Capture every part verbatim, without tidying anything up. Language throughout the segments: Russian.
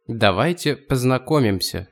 Давайте познакомимся.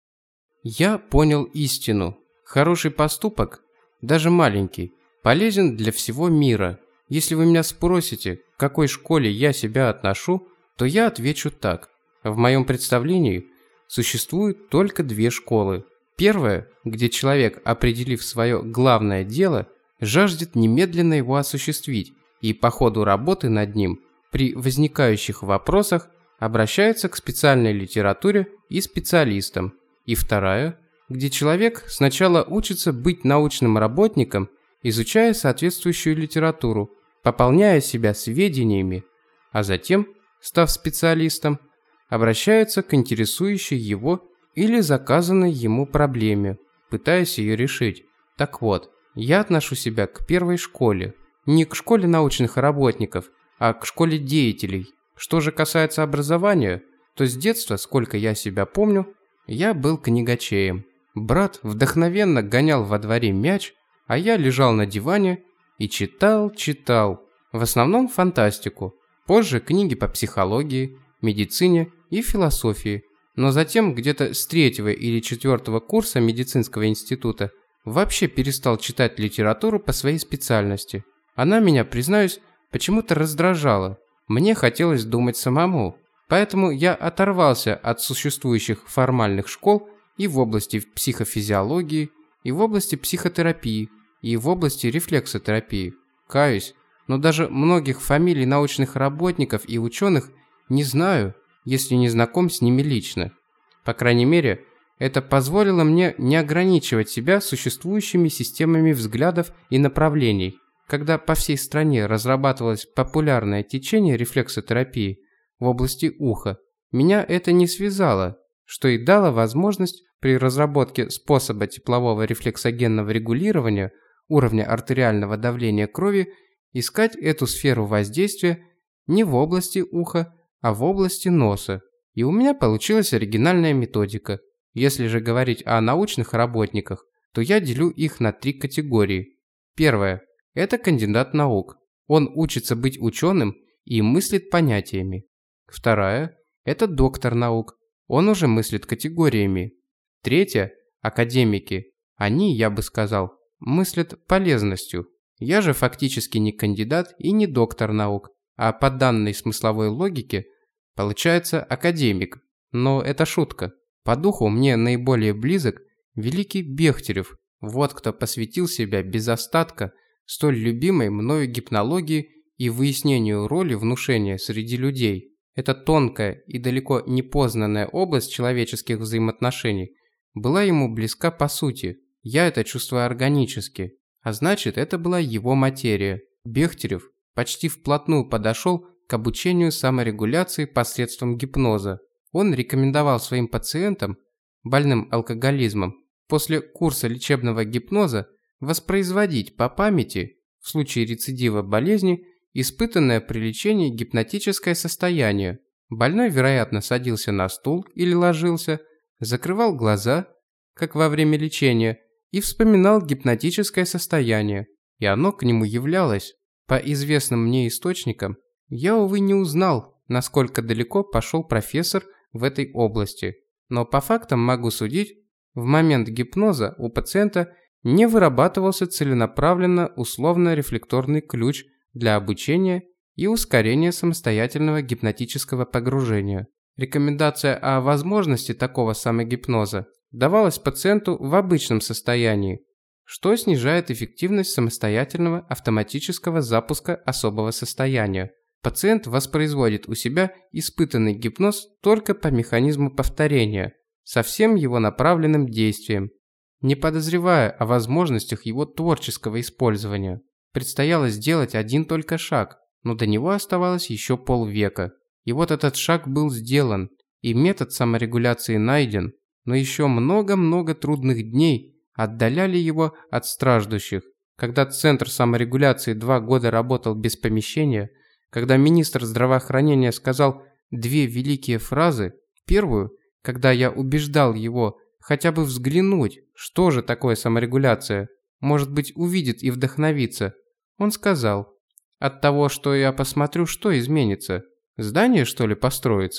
Я понял истину. Хороший поступок, даже маленький, полезен для всего мира. Если вы меня спросите, к какой школе я себя отношу, то я отвечу так. В моем представлении существует только две школы. Первая, где человек, определив свое главное дело, жаждет немедленно его осуществить и по ходу работы над ним при возникающих вопросах обращается к специальной литературе и специалистам. И вторая, где человек сначала учится быть научным работником, изучая соответствующую литературу, пополняя себя сведениями, а затем, став специалистом, обращается к интересующей его или заказанной ему проблеме, пытаясь ее решить. Так вот, я отношу себя к первой школе, не к школе научных работников, а к школе деятелей. Что же касается образования, то с детства, сколько я себя помню, я был книгачеем. Брат вдохновенно гонял во дворе мяч, а я лежал на диване и читал, читал. В основном фантастику, позже книги по психологии, медицине и философии. Но затем где-то с третьего или четвертого курса медицинского института вообще перестал читать литературу по своей специальности. Она меня, признаюсь, почему-то раздражала. Мне хотелось думать самому. Поэтому я оторвался от существующих формальных школ и в области психофизиологии, и в области психотерапии, и в области рефлексотерапии. Каюсь, но даже многих фамилий научных работников и ученых не знаю, если не знаком с ними лично. По крайней мере, это позволило мне не ограничивать себя существующими системами взглядов и направлений. Когда по всей стране разрабатывалось популярное течение рефлексотерапии в области уха, меня это не связало, что и дало возможность при разработке способа теплового рефлексогенного регулирования уровня артериального давления крови искать эту сферу воздействия не в области уха, а в области носа. И у меня получилась оригинальная методика. Если же говорить о научных работниках, то я делю их на три категории. Первая – это кандидат наук. Он учится быть ученым и мыслит понятиями. Вторая – это доктор наук. Он уже мыслит категориями. Третья – академики. Они, я бы сказал, мыслят полезностью. Я же фактически не кандидат и не доктор наук, а по данной смысловой логике получается академик. Но это шутка. По духу мне наиболее близок великий Бехтерев. Вот кто посвятил себя без остатка столь любимой мною гипнологии и выяснению роли внушения среди людей. Эта тонкая и далеко не познанная область человеческих взаимоотношений была ему близка по сути. Я это чувствую органически. А значит, это была его материя. Бехтерев почти вплотную подошел к обучению саморегуляции посредством гипноза. Он рекомендовал своим пациентам, больным алкоголизмом, после курса лечебного гипноза воспроизводить по памяти, в случае рецидива болезни, испытанное при лечении гипнотическое состояние. Больной, вероятно, садился на стул или ложился, закрывал глаза, как во время лечения, и вспоминал гипнотическое состояние, и оно к нему являлось. По известным мне источникам, я, увы, не узнал, насколько далеко пошел профессор в этой области, но по фактам могу судить, в момент гипноза у пациента не вырабатывался целенаправленно условно-рефлекторный ключ для обучения и ускорения самостоятельного гипнотического погружения. Рекомендация о возможности такого самогипноза давалась пациенту в обычном состоянии, что снижает эффективность самостоятельного автоматического запуска особого состояния. Пациент воспроизводит у себя испытанный гипноз только по механизму повторения, со всем его направленным действием, не подозревая о возможностях его творческого использования. Предстояло сделать один только шаг, но до него оставалось еще полвека. И вот этот шаг был сделан, и метод саморегуляции найден, но еще много-много трудных дней отдаляли его от страждущих. Когда Центр саморегуляции два года работал без помещения, когда министр здравоохранения сказал две великие фразы, первую, когда я убеждал его хотя бы взглянуть, что же такое саморегуляция, может быть, увидит и вдохновится, он сказал: от того, что я посмотрю, что изменится? Здание, что ли, построится?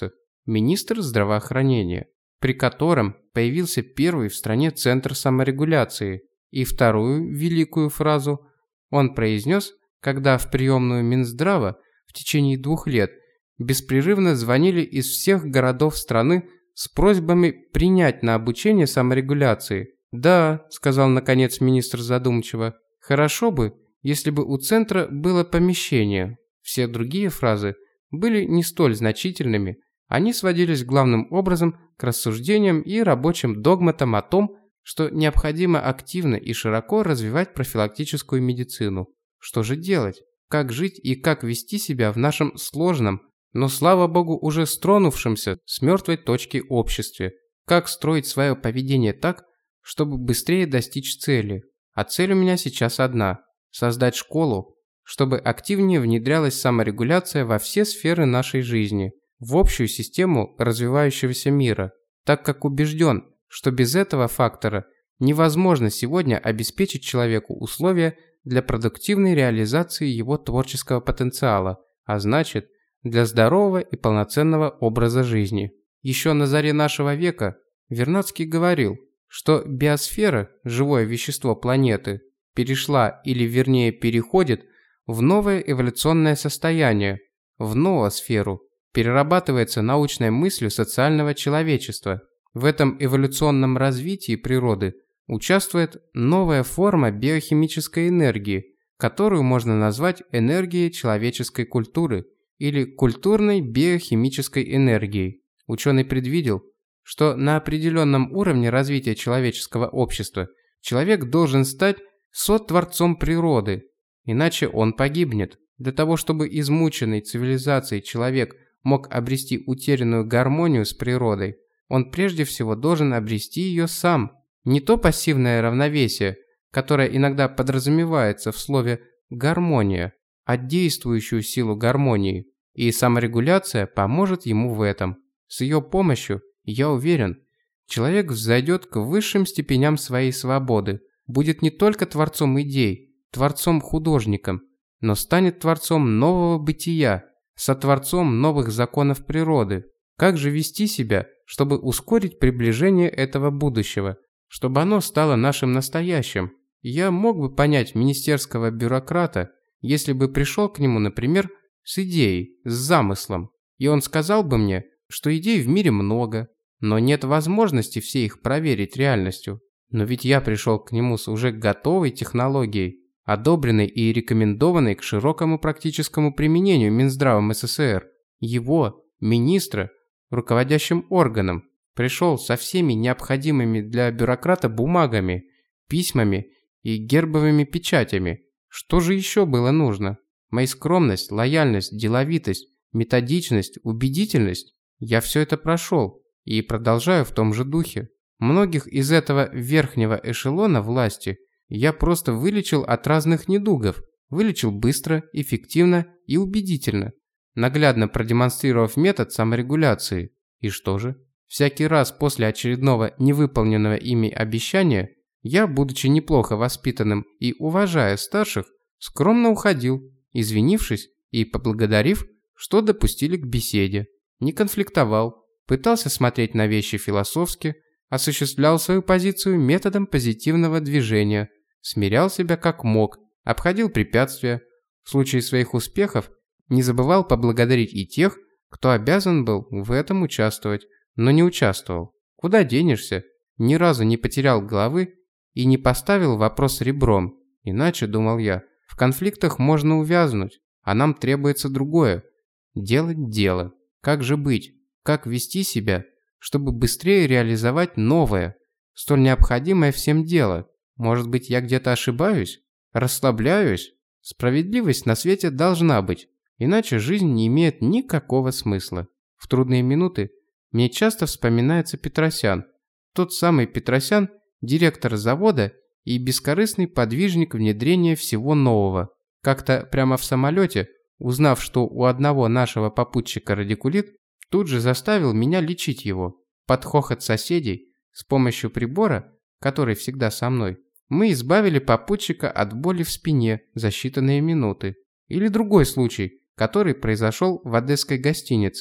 министр здравоохранения, при котором появился первый в стране центр саморегуляции. И вторую великую фразу он произнес, когда в приемную Минздрава в течение двух лет беспрерывно звонили из всех городов страны с просьбами принять на обучение саморегуляции. «Да», – сказал наконец министр задумчиво, – «хорошо бы, если бы у центра было помещение». Все другие фразы были не столь значительными, они сводились главным образом к рассуждениям и рабочим догматам о том, что необходимо активно и широко развивать профилактическую медицину. Что же делать? Как жить и как вести себя в нашем сложном, но, слава богу, уже стронувшемся с мертвой точки обществе? Как строить свое поведение так, чтобы быстрее достичь цели? А цель у меня сейчас одна – создать школу, чтобы активнее внедрялась саморегуляция во все сферы нашей жизни, в общую систему развивающегося мира, так как убежден, что без этого фактора невозможно сегодня обеспечить человеку условия для продуктивной реализации его творческого потенциала, а значит, для здорового и полноценного образа жизни. Еще на заре нашего века Вернадский говорил, что биосфера, живое вещество планеты, перешла или вернее переходит в новое эволюционное состояние, в ноосферу, перерабатывается научной мыслью социального человечества. В этом эволюционном развитии природы участвует новая форма биохимической энергии, которую можно назвать энергией человеческой культуры или культурной биохимической энергией. Ученый предвидел, что на определенном уровне развития человеческого общества человек должен стать сотворцом природы, иначе он погибнет. Для того, чтобы измученный цивилизацией человек мог обрести утерянную гармонию с природой, он прежде всего должен обрести ее сам. Не то пассивное равновесие, которое иногда подразумевается в слове «гармония», а действующую силу гармонии, и саморегуляция поможет ему в этом. С ее помощью, я уверен, человек взойдет к высшим степеням своей свободы, будет не только творцом идей, творцом-художником, но станет творцом нового бытия, сотворцом новых законов природы. Как же вести себя, чтобы ускорить приближение этого будущего, чтобы оно стало нашим настоящим? Я мог бы понять министерского бюрократа, если бы пришел к нему, например, с идеей, с замыслом, и он сказал бы мне, что идей в мире много, но нет возможности все их проверить реальностью. Но ведь я пришел к нему с уже готовой технологией, одобренной и рекомендованной к широкому практическому применению Минздравом СССР, его, министра, руководящим органом, пришел со всеми необходимыми для бюрократа бумагами, письмами и гербовыми печатями. Что же еще было нужно? Моя скромность, лояльность, деловитость, методичность, убедительность – я все это прошел и продолжаю в том же духе. Многих из этого верхнего эшелона власти я просто вылечил от разных недугов, вылечил быстро, эффективно и убедительно, наглядно продемонстрировав метод саморегуляции. И что же? Всякий раз после очередного невыполненного ими обещания я, будучи неплохо воспитанным и уважая старших, скромно уходил, извинившись и поблагодарив, что допустили к беседе. Не конфликтовал, пытался смотреть на вещи философски, осуществлял свою позицию методом позитивного движения, смирял себя как мог, обходил препятствия. В случае своих успехов не забывал поблагодарить и тех, кто обязан был в этом участвовать, но не участвовал. Куда денешься? Ни разу не потерял головы и не поставил вопрос ребром. Иначе, думал я, в конфликтах можно увязнуть, а нам требуется другое – делать дело. Как же быть? Как вести себя, чтобы быстрее реализовать новое, столь необходимое всем дело? Может быть, я где-то ошибаюсь? Расслабляюсь? Справедливость на свете должна быть, иначе жизнь не имеет никакого смысла. В трудные минуты мне часто вспоминается Петросян. Тот самый Петросян, директор завода и бескорыстный подвижник внедрения всего нового. Как-то прямо в самолете, узнав, что у одного нашего попутчика радикулит, тут же заставил меня лечить его. Под хохот соседей, с помощью прибора, который всегда со мной, мы избавили попутчика от боли в спине за считанные минуты. Или другой случай, который произошел в одесской гостинице.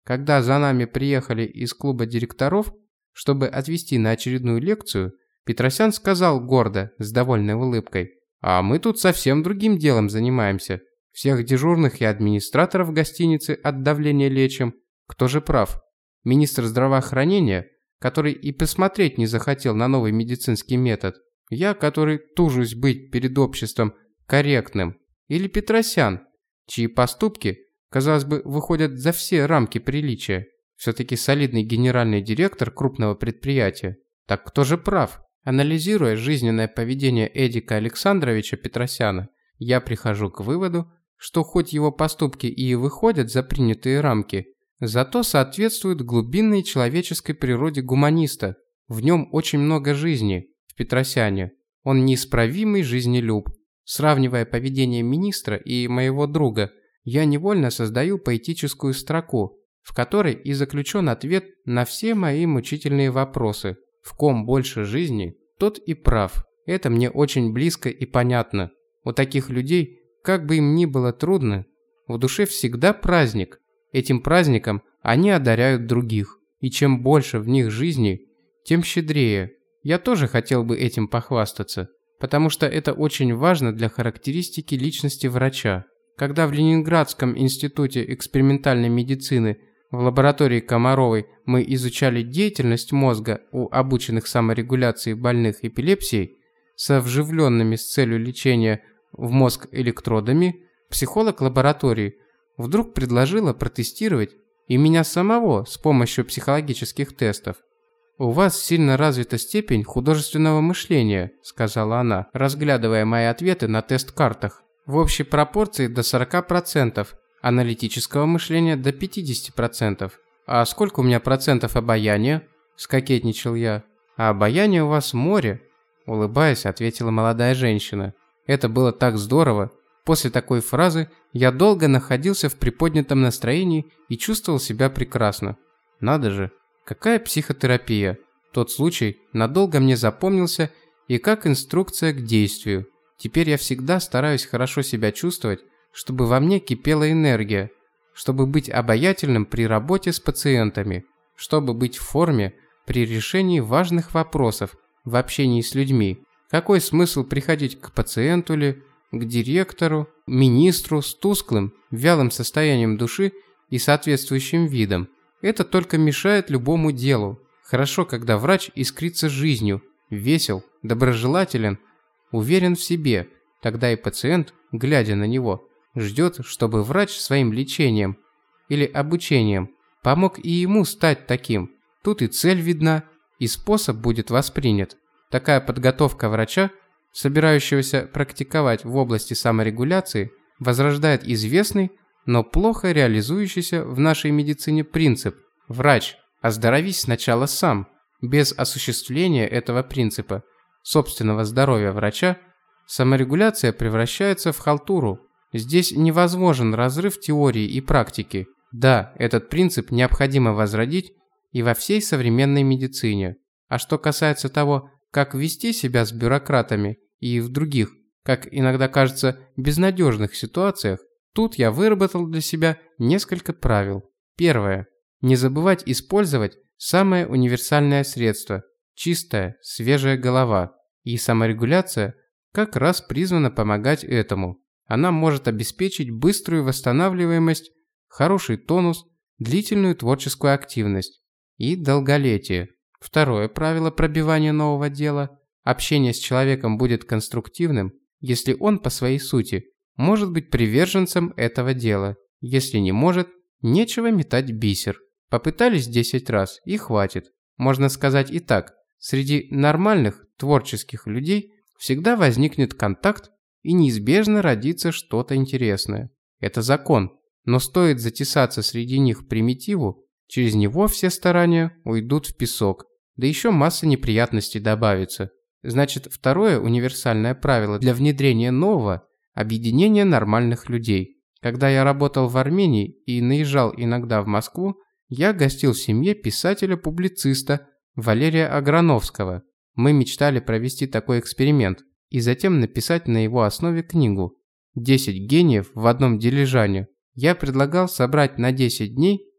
Когда за нами приехали из клуба директоров, чтобы отвезти на очередную лекцию, Петросян сказал гордо, с довольной улыбкой: «А мы тут совсем другим делом занимаемся. Всех дежурных и администраторов гостиницы от давления лечим. Кто же прав? Министр здравоохранения, который и посмотреть не захотел на новый медицинский метод? Я, который тужусь быть перед обществом корректным? Или Петросян, чьи поступки, казалось бы, выходят за все рамки приличия? Все-таки солидный генеральный директор крупного предприятия. Так кто же прав?» Анализируя жизненное поведение Эдика Александровича Петросяна, я прихожу к выводу, что хоть его поступки и выходят за принятые рамки, зато соответствуют глубинной человеческой природе гуманиста. В нем очень много жизни, в Петросяне. Он неисправимый жизнелюб. Сравнивая поведение министра и моего друга, я невольно создаю поэтическую строку, в которой и заключен ответ на все мои мучительные вопросы. В ком больше жизни, тот и прав. Это мне очень близко и понятно. У таких людей, как бы им ни было трудно, в душе всегда праздник. Этим праздником они одаряют других. И чем больше в них жизни, тем щедрее. Я тоже хотел бы этим похвастаться, потому что это очень важно для характеристики личности врача. Когда в Ленинградском институте экспериментальной медицины в лаборатории Комаровой мы изучали деятельность мозга у обученных саморегуляции больных эпилепсией со вживленными с целью лечения в мозг электродами, психолог лаборатории вдруг предложила протестировать и меня самого с помощью психологических тестов. «У вас сильно развита степень художественного мышления», – сказала она, разглядывая мои ответы на тест-картах. «В общей пропорции до сорока процентов. Аналитического мышления до пятидесяти процентов. А сколько у меня процентов обаяния?» – скокетничал я. «А обаяние у вас море», – улыбаясь, ответила молодая женщина. Это было так здорово. После такой фразы я долго находился в приподнятом настроении и чувствовал себя прекрасно. Надо же, какая психотерапия. Тот случай надолго мне запомнился и как инструкция к действию. Теперь я всегда стараюсь хорошо себя чувствовать, чтобы во мне кипела энергия, чтобы быть обаятельным при работе с пациентами, чтобы быть в форме при решении важных вопросов в общении с людьми. Какой смысл приходить к пациенту ли, к директору, министру с тусклым, вялым состоянием души и соответствующим видом? Это только мешает любому делу. Хорошо, когда врач искрится жизнью, весел, доброжелателен, уверен в себе, тогда и пациент, глядя на него, ждет, чтобы врач своим лечением или обучением помог и ему стать таким. Тут и цель видна, и способ будет воспринят. Такая подготовка врача, собирающегося практиковать в области саморегуляции, возрождает известный, но плохо реализующийся в нашей медицине принцип: «Врач, оздоровись сначала сам». Без осуществления этого принципа собственного здоровья врача саморегуляция превращается в халтуру. Здесь невозможен разрыв теории и практики. Да, этот принцип необходимо возродить и во всей современной медицине. А что касается того, как вести себя с бюрократами и в других, как иногда кажется, безнадежных ситуациях, тут я выработал для себя несколько правил. Первое. Не забывать использовать самое универсальное средство – чистая, свежая голова. И саморегуляция как раз призвана помогать этому. Она может обеспечить быструю восстанавливаемость, хороший тонус, длительную творческую активность и долголетие. Второе правило пробивания нового дела – общение с человеком будет конструктивным, если он по своей сути может быть приверженцем этого дела. Если не может, нечего метать бисер. Попытались десять раз и хватит. Можно сказать и так, среди нормальных творческих людей всегда возникнет контакт и неизбежно родится что-то интересное. Это закон, но стоит затесаться среди них примитиву, через него все старания уйдут в песок, да еще масса неприятностей добавится. Значит, второе универсальное правило для внедрения нового – объединение нормальных людей. Когда я работал в Армении и наезжал иногда в Москву, я гостил в семье писателя-публициста Валерия Аграновского. Мы мечтали провести такой эксперимент и затем написать на его основе книгу «десять гениев в одном Дилижане». Я предлагал собрать на десять дней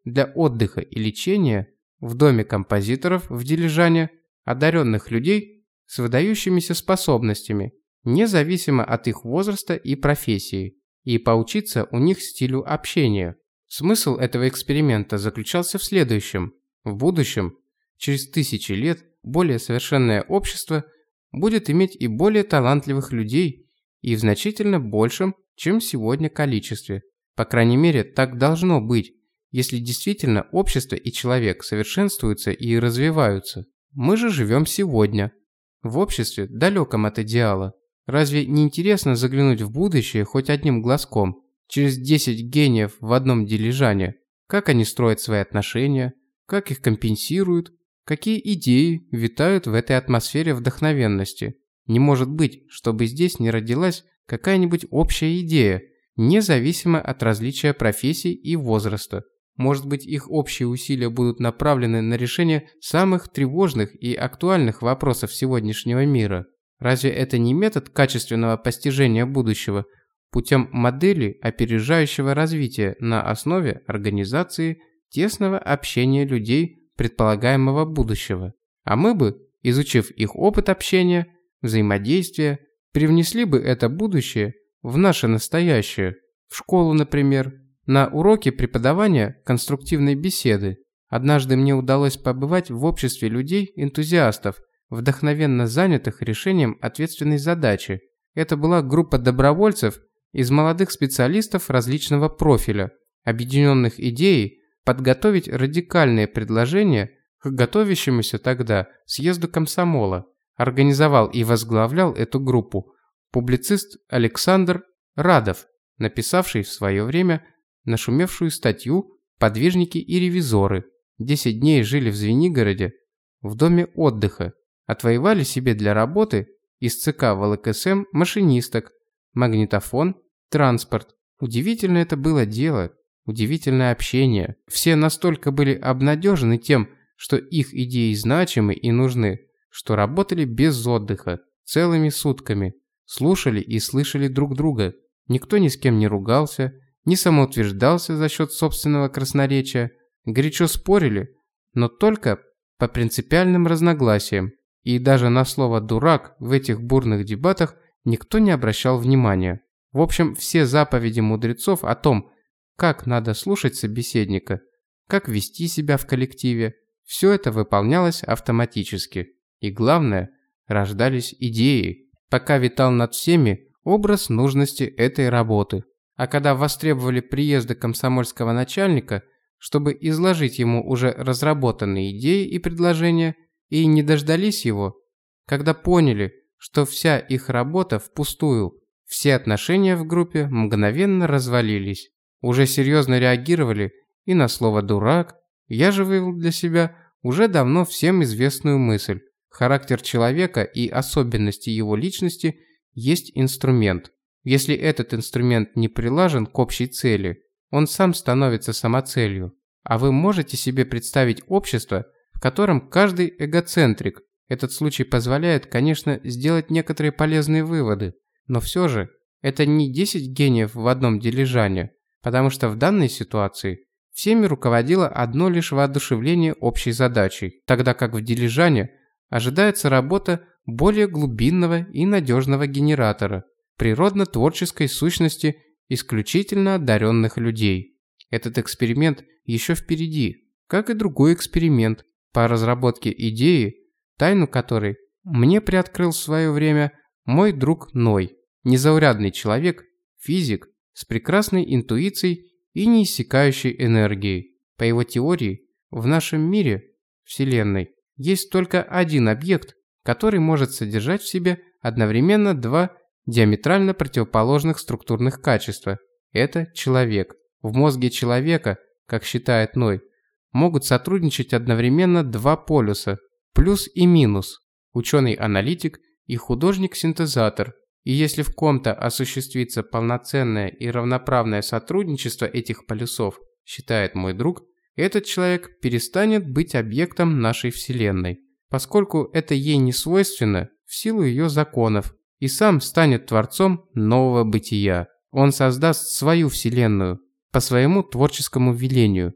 для отдыха и лечения в доме композиторов в Дилижане одаренных людей с выдающимися способностями, независимо от их возраста и профессии, и поучиться у них стилю общения. Смысл этого эксперимента заключался в следующем. В будущем, через тысячи лет, более совершенное общество будет иметь и более талантливых людей, и в значительно большем, чем сегодня, количестве. По крайней мере, так должно быть, если действительно общество и человек совершенствуются и развиваются. Мы же живем сегодня, в обществе, далеком от идеала. Разве не интересно заглянуть в будущее хоть одним глазком? Через десять гениев в одном Дилижане. Как они строят свои отношения, как их компенсируют, какие идеи витают в этой атмосфере вдохновенности. Не может быть, чтобы здесь не родилась какая-нибудь общая идея, независимо от различия профессий и возраста. Может быть, их общие усилия будут направлены на решение самых тревожных и актуальных вопросов сегодняшнего мира. Разве это не метод качественного постижения будущего путем модели опережающего развития на основе организации тесного общения людей предполагаемого будущего? А мы бы, изучив их опыт общения, взаимодействия, привнесли бы это будущее в наше настоящее, в школу, например, на уроке преподавания конструктивной беседы. Однажды мне удалось побывать в обществе людей-энтузиастов, вдохновенно занятых решением ответственной задачи. Это была группа добровольцев из молодых специалистов различного профиля, объединенных идеей подготовить радикальные предложения к готовящемуся тогда съезду комсомола. Организовал и возглавлял эту группу публицист Александр Радов, написавший в свое время нашумевшую статью «Подвижники и ревизоры». Десять дней жили в Звенигороде в доме отдыха, отвоевали себе для работы из ЦК ВЛКСМ машинисток, магнитофон, транспорт. Удивительно это было дело, удивительное общение. Все настолько были обнадежены тем, что их идеи значимы и нужны, что работали без отдыха, целыми сутками, слушали и слышали друг друга. Никто ни с кем не ругался, не самоутверждался за счет собственного красноречия, горячо спорили, но только по принципиальным разногласиям, и даже на слово «дурак» в этих бурных дебатах никто не обращал внимания. В общем, все заповеди мудрецов о том, как надо слушать собеседника, как вести себя в коллективе, все это выполнялось автоматически. И главное, рождались идеи, пока витал над всеми образ нужности этой работы. А когда востребовали приезда комсомольского начальника, чтобы изложить ему уже разработанные идеи и предложения, и не дождались его, когда поняли, что вся их работа впустую, все отношения в группе мгновенно развалились. Уже серьезно реагировали и на слово «дурак». Я же вывел для себя уже давно всем известную мысль. Характер человека и особенности его личности есть инструмент. Если этот инструмент не прилажен к общей цели, он сам становится самоцелью. А вы можете себе представить общество, в котором каждый эгоцентрик? Этот случай позволяет, конечно, сделать некоторые полезные выводы, но все же это не десять гениев в одном Дилижане, потому что в данной ситуации всеми руководило одно лишь воодушевление общей задачей, тогда как в Дилижане ожидается работа более глубинного и надежного генератора, природно-творческой сущности исключительно одаренных людей. Этот эксперимент еще впереди, как и другой эксперимент по разработке идеи, тайну которой мне приоткрыл в свое время мой друг Ной, незаурядный человек, физик с прекрасной интуицией и неиссякающей энергией. По его теории, в нашем мире, Вселенной, есть только один объект, который может содержать в себе одновременно два диаметрально противоположных структурных качества. Это человек. В мозге человека, как считает Ной, могут сотрудничать одновременно два полюса – плюс и минус, ученый-аналитик и художник-синтезатор. И если в ком-то осуществится полноценное и равноправное сотрудничество этих полюсов, считает мой друг, этот человек перестанет быть объектом нашей Вселенной, поскольку это ей не свойственно в силу ее законов, и сам станет творцом нового бытия. Он создаст свою Вселенную по своему творческому велению,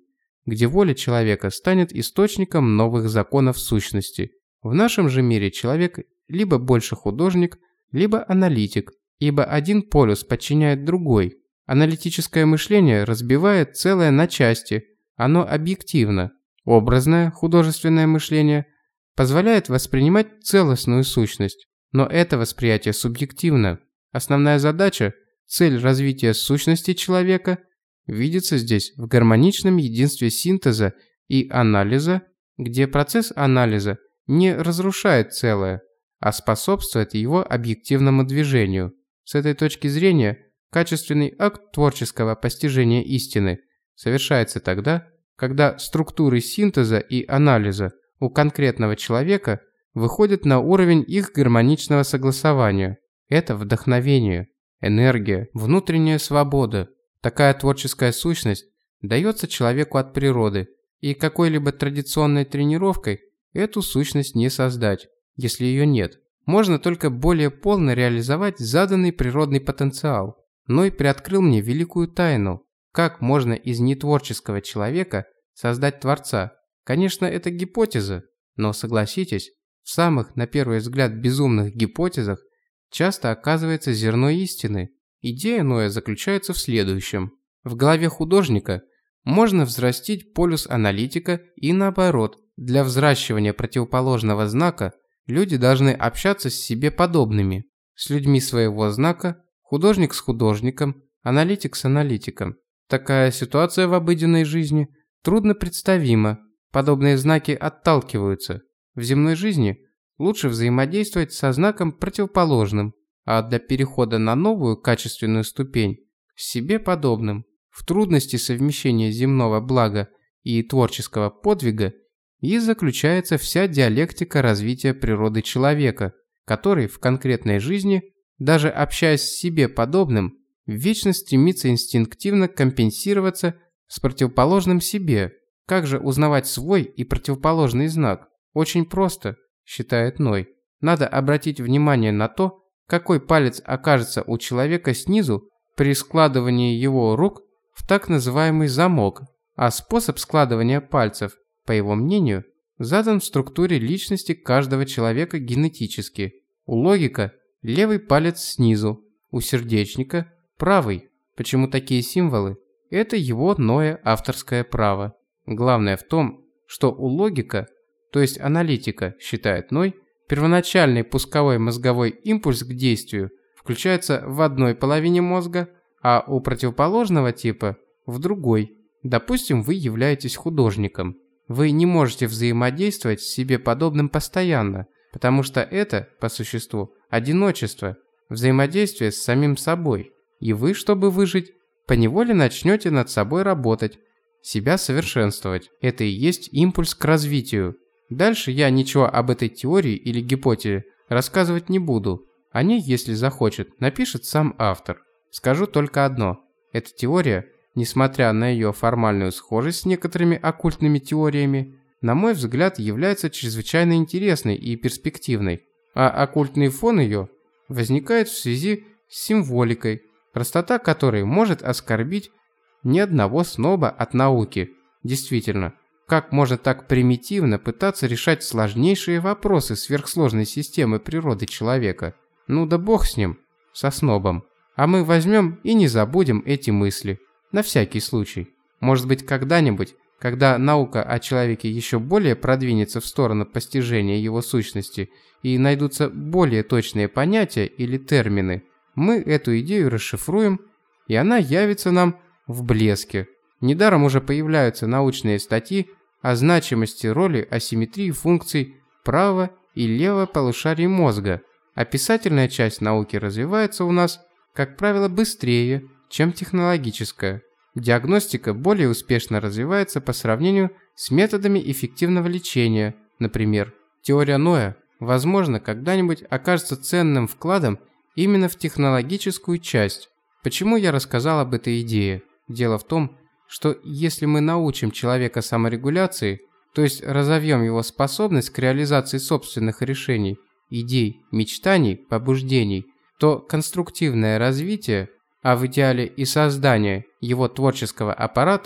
где воля человека станет источником новых законов сущности. В нашем же мире человек либо больше художник, либо аналитик, ибо один полюс подчиняет другой. Аналитическое мышление разбивает целое на части, оно объективно. Образное, художественное мышление позволяет воспринимать целостную сущность, но это восприятие субъективно. Основная задача, цель развития сущности человека видится здесь в гармоничном единстве синтеза и анализа, где процесс анализа не разрушает целое, а способствует его объективному движению. С этой точки зрения, качественный акт творческого постижения истины совершается тогда, когда структуры синтеза и анализа у конкретного человека выходят на уровень их гармоничного согласования. Это вдохновение, энергия, внутренняя свобода. Такая творческая сущность дается человеку от природы, и какой-либо традиционной тренировкой эту сущность не создать, если ее нет. Можно только более полно реализовать заданный природный потенциал. Ной приоткрыл мне великую тайну. Как можно из нетворческого человека создать Творца? Конечно, это гипотеза, но согласитесь, в самых, на первый взгляд, безумных гипотезах часто оказывается зерно истины. Идея Ноя заключается в следующем. В голове художника можно взрастить полюс аналитика и наоборот. Для взращивания противоположного знака люди должны общаться с себе подобными, с людьми своего знака, художник с художником, аналитик с аналитиком. Такая ситуация в обыденной жизни трудно представима, подобные знаки отталкиваются. В земной жизни лучше взаимодействовать со знаком противоположным, а для перехода на новую качественную ступень с себе подобным. В трудности совмещения земного блага и творческого подвига и заключается вся диалектика развития природы человека, который в конкретной жизни, даже общаясь с себе подобным, вечно стремится инстинктивно компенсироваться с противоположным себе. Как же узнавать свой и противоположный знак? Очень просто, считает Ной. Надо обратить внимание на то, какой палец окажется у человека снизу при складывании его рук в так называемый замок, а способ складывания пальцев, по его мнению, задан в структуре личности каждого человека генетически. У логика – левый палец снизу, у сердечника – правый. Почему такие символы? Это его Ноя авторское право. Главное в том, что у логика, то есть аналитика, считает Ной, первоначальный пусковой мозговой импульс к действию включается в одной половине мозга, а у противоположного типа – в другой. Допустим, вы являетесь художником. Вы не можете взаимодействовать с себе подобным постоянно, потому что это, по существу, одиночество, взаимодействие с самим собой. И вы, чтобы выжить, поневоле начнете над собой работать, себя совершенствовать. Это и есть импульс к развитию. Дальше я ничего об этой теории или гипотезе рассказывать не буду. О ней, если захочет, напишет сам автор. Скажу только одно. Эта теория, несмотря на ее формальную схожесть с некоторыми оккультными теориями, на мой взгляд, является чрезвычайно интересной и перспективной. А оккультный фон ее возникает в связи с символикой, простота которой может оскорбить ни одного сноба от науки. Действительно, как можно так примитивно пытаться решать сложнейшие вопросы сверхсложной системы природы человека? Ну да бог с ним, со снобом. А мы возьмем и не забудем эти мысли. На всякий случай. Может быть, когда-нибудь, когда наука о человеке еще более продвинется в сторону постижения его сущности и найдутся более точные понятия или термины, мы эту идею расшифруем, и она явится нам в блеске. Недаром уже появляются научные статьи о значимости роли асимметрии функций правого и левого полушарий мозга. Описательная часть науки развивается у нас, как правило, быстрее, чем технологическая. Диагностика более успешно развивается по сравнению с методами эффективного лечения. Например, теория Ноя, возможно, когда-нибудь окажется ценным вкладом именно в технологическую часть. Почему я рассказал об этой идее? Дело в том, что если мы научим человека саморегуляции, то есть разовьем его способность к реализации собственных решений, идей, мечтаний, побуждений, то конструктивное развитие, а в идеале и создание его творческого аппарата,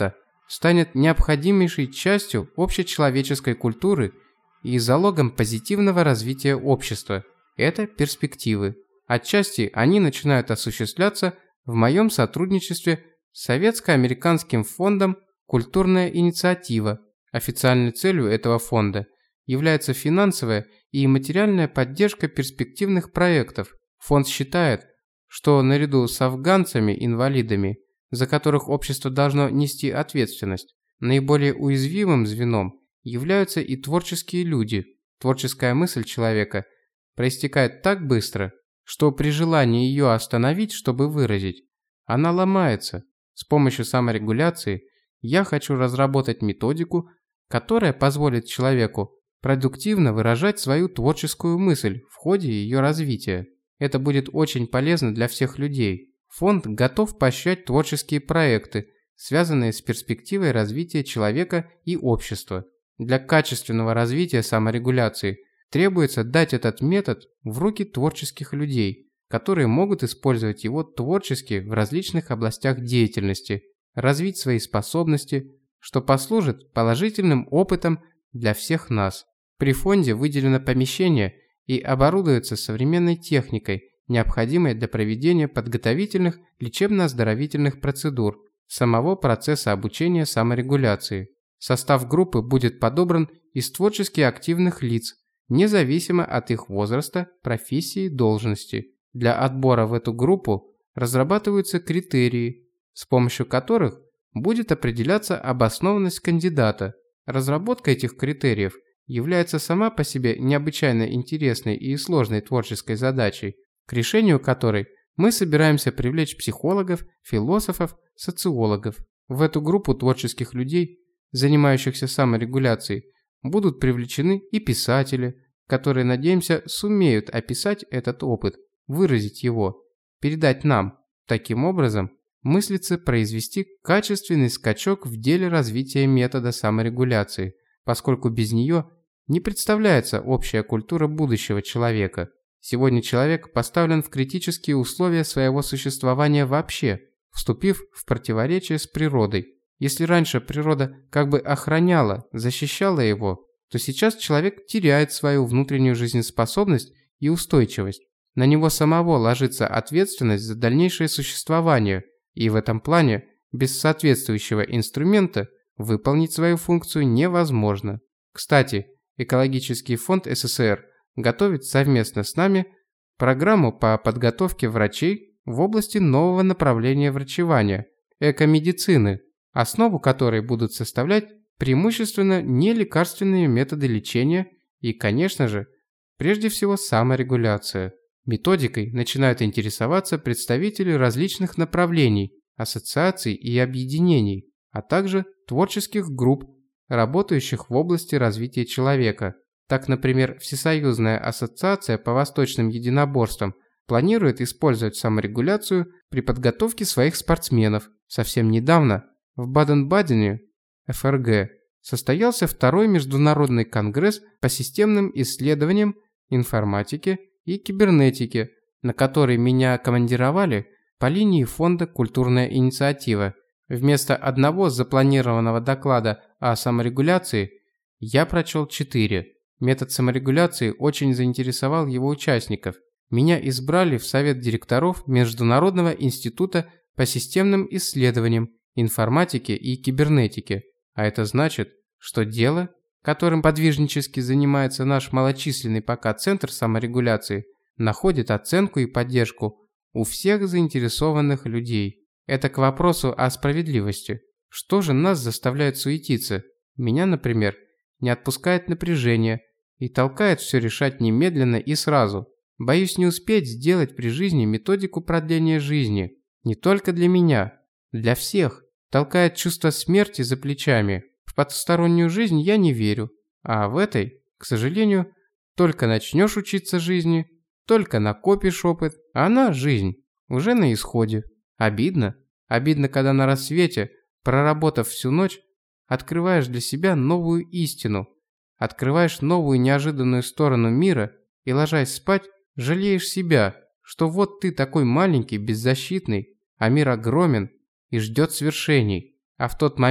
станет необходимейшей частью общечеловеческой культуры и залогом позитивного развития общества. Это перспективы. Отчасти они начинают осуществляться в моем сотрудничестве с Советско-американским фондом «Культурная инициатива». Официальной целью этого фонда является финансовая и материальная поддержка перспективных проектов. Фонд считает, что наряду с афганцами-инвалидами, за которых общество должно нести ответственность, наиболее уязвимым звеном являются и творческие люди. Творческая мысль человека проистекает так быстро, что при желании ее остановить, чтобы выразить, она ломается. С помощью саморегуляции я хочу разработать методику, которая позволит человеку продуктивно выражать свою творческую мысль в ходе ее развития. Это будет очень полезно для всех людей. Фонд готов поощрять творческие проекты, связанные с перспективой развития человека и общества. Для качественного развития саморегуляции требуется дать этот метод в руки творческих людей, которые могут использовать его творчески в различных областях деятельности, развить свои способности, что послужит положительным опытом для всех нас. При фонде выделено помещение и оборудуется современной техникой, необходимой для проведения подготовительных лечебно-оздоровительных процедур, самого процесса обучения саморегуляции. Состав группы будет подобран из творчески активных лиц, независимо от их возраста, профессии, должности. Для отбора в эту группу разрабатываются критерии, с помощью которых будет определяться обоснованность кандидата. Разработка этих критериев является сама по себе необычайно интересной и сложной творческой задачей, к решению которой мы собираемся привлечь психологов, философов, социологов. В эту группу творческих людей, занимающихся саморегуляцией, будут привлечены и писатели, которые, надеемся, сумеют описать этот опыт, выразить его, передать нам. Таким образом, мыслится произвести качественный скачок в деле развития метода саморегуляции, поскольку без нее не представляется общая культура будущего человека. Сегодня человек поставлен в критические условия своего существования вообще, вступив в противоречие с природой. Если раньше природа как бы охраняла, защищала его, то сейчас человек теряет свою внутреннюю жизнеспособность и устойчивость. На него самого ложится ответственность за дальнейшее существование, и в этом плане без соответствующего инструмента выполнить свою функцию невозможно. Кстати, Экологический фонд СССР готовит совместно с нами программу по подготовке врачей в области нового направления врачевания – экомедицины, основу которой будут составлять преимущественно нелекарственные методы лечения и, конечно же, прежде всего саморегуляция. Методикой начинают интересоваться представители различных направлений, ассоциаций и объединений, а также творческих групп, работающих в области развития человека. Так, например, Всесоюзная ассоциация по восточным единоборствам планирует использовать саморегуляцию при подготовке своих спортсменов. Совсем недавно в Баден-Бадене, эф эр гэ, состоялся второй международный конгресс по системным исследованиям, информатике и кибернетике, на который меня командировали по линии фонда «Культурная инициатива». Вместо одного запланированного доклада о саморегуляции я прочел четыре. Метод саморегуляции очень заинтересовал его участников. Меня избрали в совет директоров Международного института по системным исследованиям, информатике и кибернетике. А это значит, что дело, которым подвижнически занимается наш малочисленный пока Центр саморегуляции, находит оценку и поддержку у всех заинтересованных людей. Это к вопросу о справедливости. Что же нас заставляет суетиться? Меня, например, не отпускает напряжение и толкает все решать немедленно и сразу. Боюсь не успеть сделать при жизни методику продления жизни. Не только для меня, для всех. Толкает чувство смерти за плечами. В потустороннюю жизнь я не верю. А в этой, к сожалению, только начнешь учиться жизни, только накопишь опыт, а она, жизнь, уже на исходе. Обидно. Обидно, когда на рассвете, проработав всю ночь, открываешь для себя новую истину, открываешь новую неожиданную сторону мира и, ложась спать, жалеешь себя, что вот ты такой маленький, беззащитный, а мир огромен и ждет свершений. А в тот момент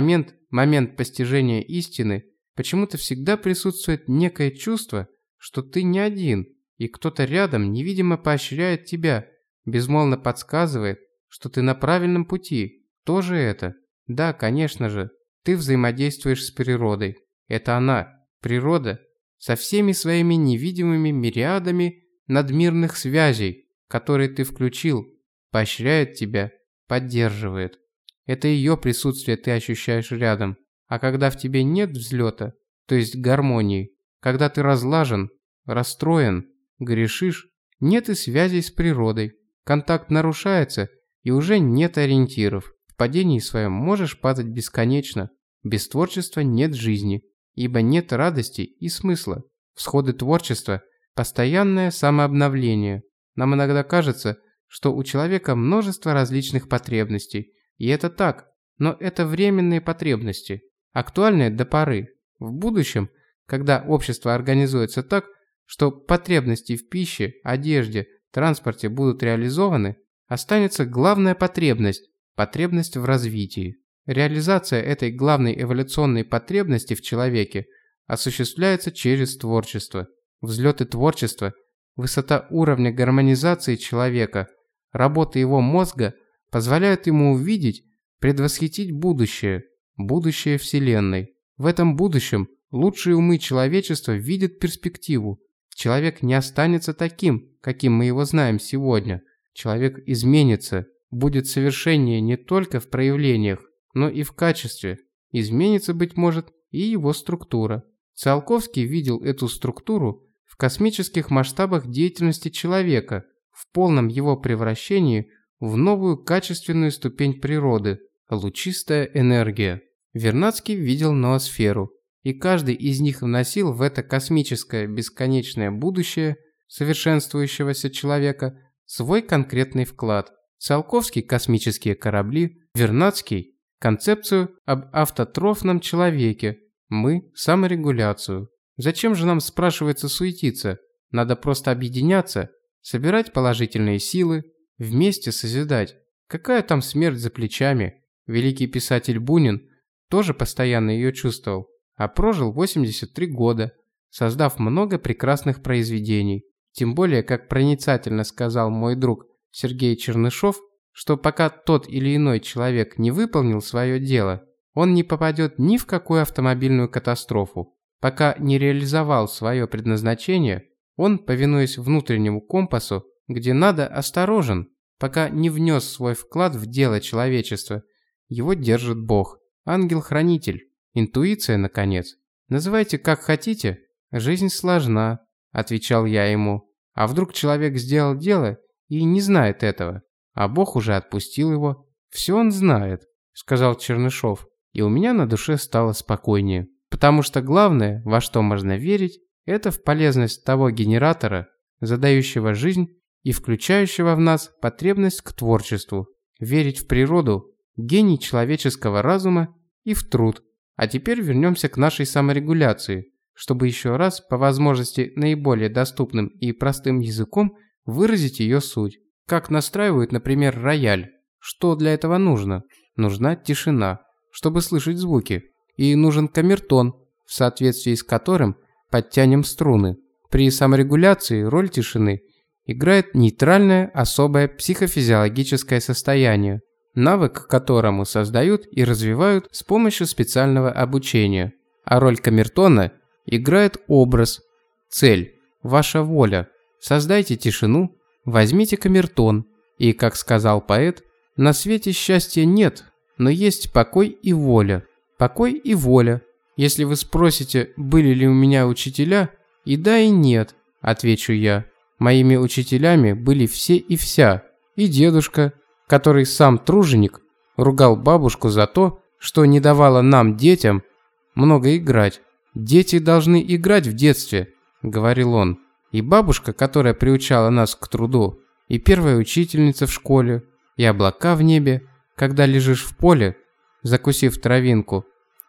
момент постижения истины почему-то всегда присутствует некое чувство, что ты не один, и кто-то рядом невидимо поощряет тебя, безмолвно подсказывает, что ты на правильном пути. Кто же это? Да, конечно же, ты взаимодействуешь с природой. Это она, природа, со всеми своими невидимыми мириадами надмирных связей, которые ты включил, поощряет тебя, поддерживает. Это ее присутствие ты ощущаешь рядом. А когда в тебе нет взлета, то есть гармонии, когда ты разлажен, расстроен, грешишь, нет и связей с природой. Контакт нарушается, и уже нет ориентиров. В падении своем можешь падать бесконечно. Без творчества нет жизни, ибо нет радости и смысла. Всходы творчества – постоянное самообновление. Нам иногда кажется, что у человека множество различных потребностей. И это так, но это временные потребности, актуальные до поры. В будущем, когда общество организуется так, что потребности в пище, одежде, транспорте будут реализованы, останется главная потребность – потребность в развитии. Реализация этой главной эволюционной потребности в человеке осуществляется через творчество. Взлеты творчества, высота уровня гармонизации человека, работа его мозга позволяют ему увидеть, предвосхитить будущее, будущее Вселенной. В этом будущем лучшие умы человечества видят перспективу. Человек не останется таким, каким мы его знаем сегодня. Человек изменится, будет совершеннее не только в проявлениях, но и в качестве. Изменится, быть может, и его структура. Циолковский видел эту структуру в космических масштабах деятельности человека, в полном его превращении в новую качественную ступень природы – лучистая энергия. Вернадский видел ноосферу, и каждый из них вносил в это космическое бесконечное будущее совершенствующегося человека свой конкретный вклад. Циолковский – космические корабли, Вернадский – концепцию об автотрофном человеке, мы – саморегуляцию. Зачем же нам, спрашивается, суетиться? Надо просто объединяться, собирать положительные силы, вместе созидать. Какая там смерть за плечами? Великий писатель Бунин тоже постоянно ее чувствовал, а прожил восемьдесят три года, создав много прекрасных произведений. Тем более, как проницательно сказал мой друг Сергей Чернышов, что пока тот или иной человек не выполнил свое дело, он не попадет ни в какую автомобильную катастрофу. Пока не реализовал свое предназначение, он, повинуясь внутреннему компасу, где надо, осторожен, пока не внес свой вклад в дело человечества. Его держит Бог, ангел-хранитель, интуиция, наконец. Называйте как хотите, жизнь сложна, отвечал я ему. А вдруг человек сделал дело и не знает этого, а Бог уже отпустил его. Все он знает, сказал Чернышов, и у меня на душе стало спокойнее. Потому что главное, во что можно верить, это в полезность того генератора, задающего жизнь и включающего в нас потребность к творчеству. Верить в природу, гений человеческого разума и в труд. А теперь вернемся к нашей саморегуляции, чтобы еще раз, по возможности наиболее доступным и простым языком, выразить ее суть. Как настраивают, например, рояль. Что для этого нужно? Нужна тишина, чтобы слышать звуки. И нужен камертон, в соответствии с которым подтянем струны. При саморегуляции роль тишины играет нейтральное особое психофизиологическое состояние, навык к которому создают и развивают с помощью специального обучения. А роль камертона играет образ, цель, ваша воля. Создайте тишину, возьмите камертон. И, как сказал поэт, на свете счастья нет, но есть покой и воля. Покой и воля. Если вы спросите, были ли у меня учителя, и да, и нет, отвечу я. Моими учителями были все и вся. И дедушка, который сам труженик, ругал бабушку за то, что не давала нам, детям, много играть. «Дети должны играть в детстве», — говорил он. И бабушка, которая приучала нас к труду, и первая учительница в школе, и облака в небе, когда лежишь в поле, закусив травинку,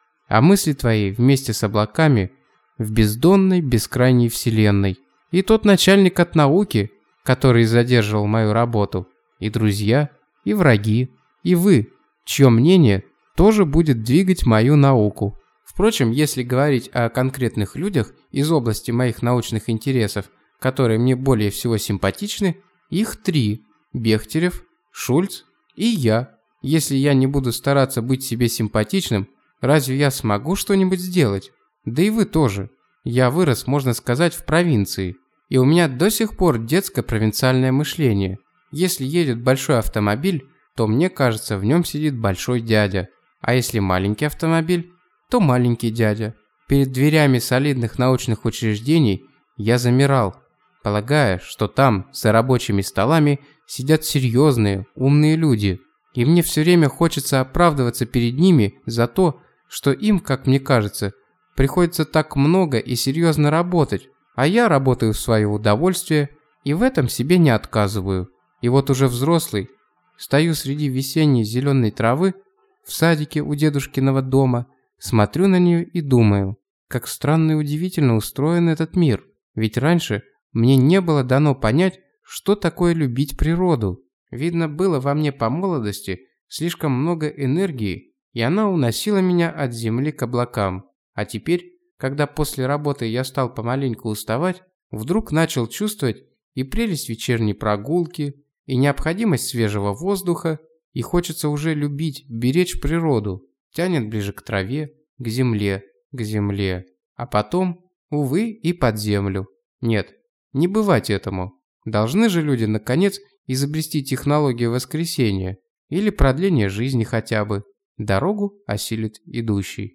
а мысли твои вместе с облаками в бездонной, бескрайней вселенной. И тот начальник от науки, который задерживал мою работу, и друзья, и враги, и вы, чье мнение тоже будет двигать мою науку. Впрочем, если говорить о конкретных людях из области моих научных интересов, которые мне более всего симпатичны, их три – Бехтерев, Шульц и я. Если я не буду стараться быть себе симпатичным, разве я смогу что-нибудь сделать? Да и вы тоже. Я вырос, можно сказать, в провинции, и у меня до сих пор детское провинциальное мышление. Если едет большой автомобиль, то мне кажется, в нем сидит большой дядя, а если маленький автомобиль, то маленький дядя. Перед дверями солидных научных учреждений я замирал, полагая, что там, за рабочими столами, сидят серьезные, умные люди, и мне все время хочется оправдываться перед ними за то, что им, как мне кажется, приходится так много и серьезно работать, а я работаю в свое удовольствие и в этом себе не отказываю. И вот уже взрослый, стою среди весенней зеленой травы в садике у дедушкиного дома, смотрю на нее и думаю, как странно и удивительно устроен этот мир. Ведь раньше мне не было дано понять, что такое любить природу. Видно, было во мне по молодости слишком много энергии, и она уносила меня от земли к облакам. А теперь, когда после работы я стал помаленьку уставать, вдруг начал чувствовать и прелесть вечерней прогулки, и необходимость свежего воздуха, и хочется уже любить, беречь природу. Тянет ближе к траве, к земле, к земле, а потом, увы, и под землю. Нет, не бывать этому. Должны же люди, наконец, изобрести технологию воскресения или продление жизни хотя бы. Дорогу осилит идущий.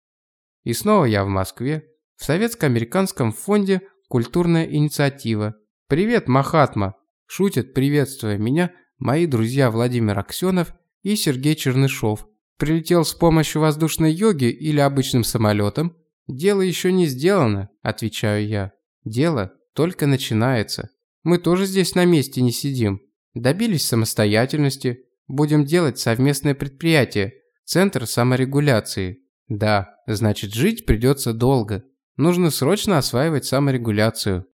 И снова я в Москве, в Советско-американском фонде «Культурная инициатива». «Привет, Махатма!» Шутят, приветствуя меня, мои друзья Владимир Аксенов и Сергей Чернышов. Прилетел с помощью воздушной йоги или обычным самолетом? Дело еще не сделано, отвечаю я. Дело только начинается. Мы тоже здесь на месте не сидим. Добились самостоятельности. Будем делать совместное предприятие. Центр саморегуляции. Да, значит, жить придется долго. Нужно срочно осваивать саморегуляцию.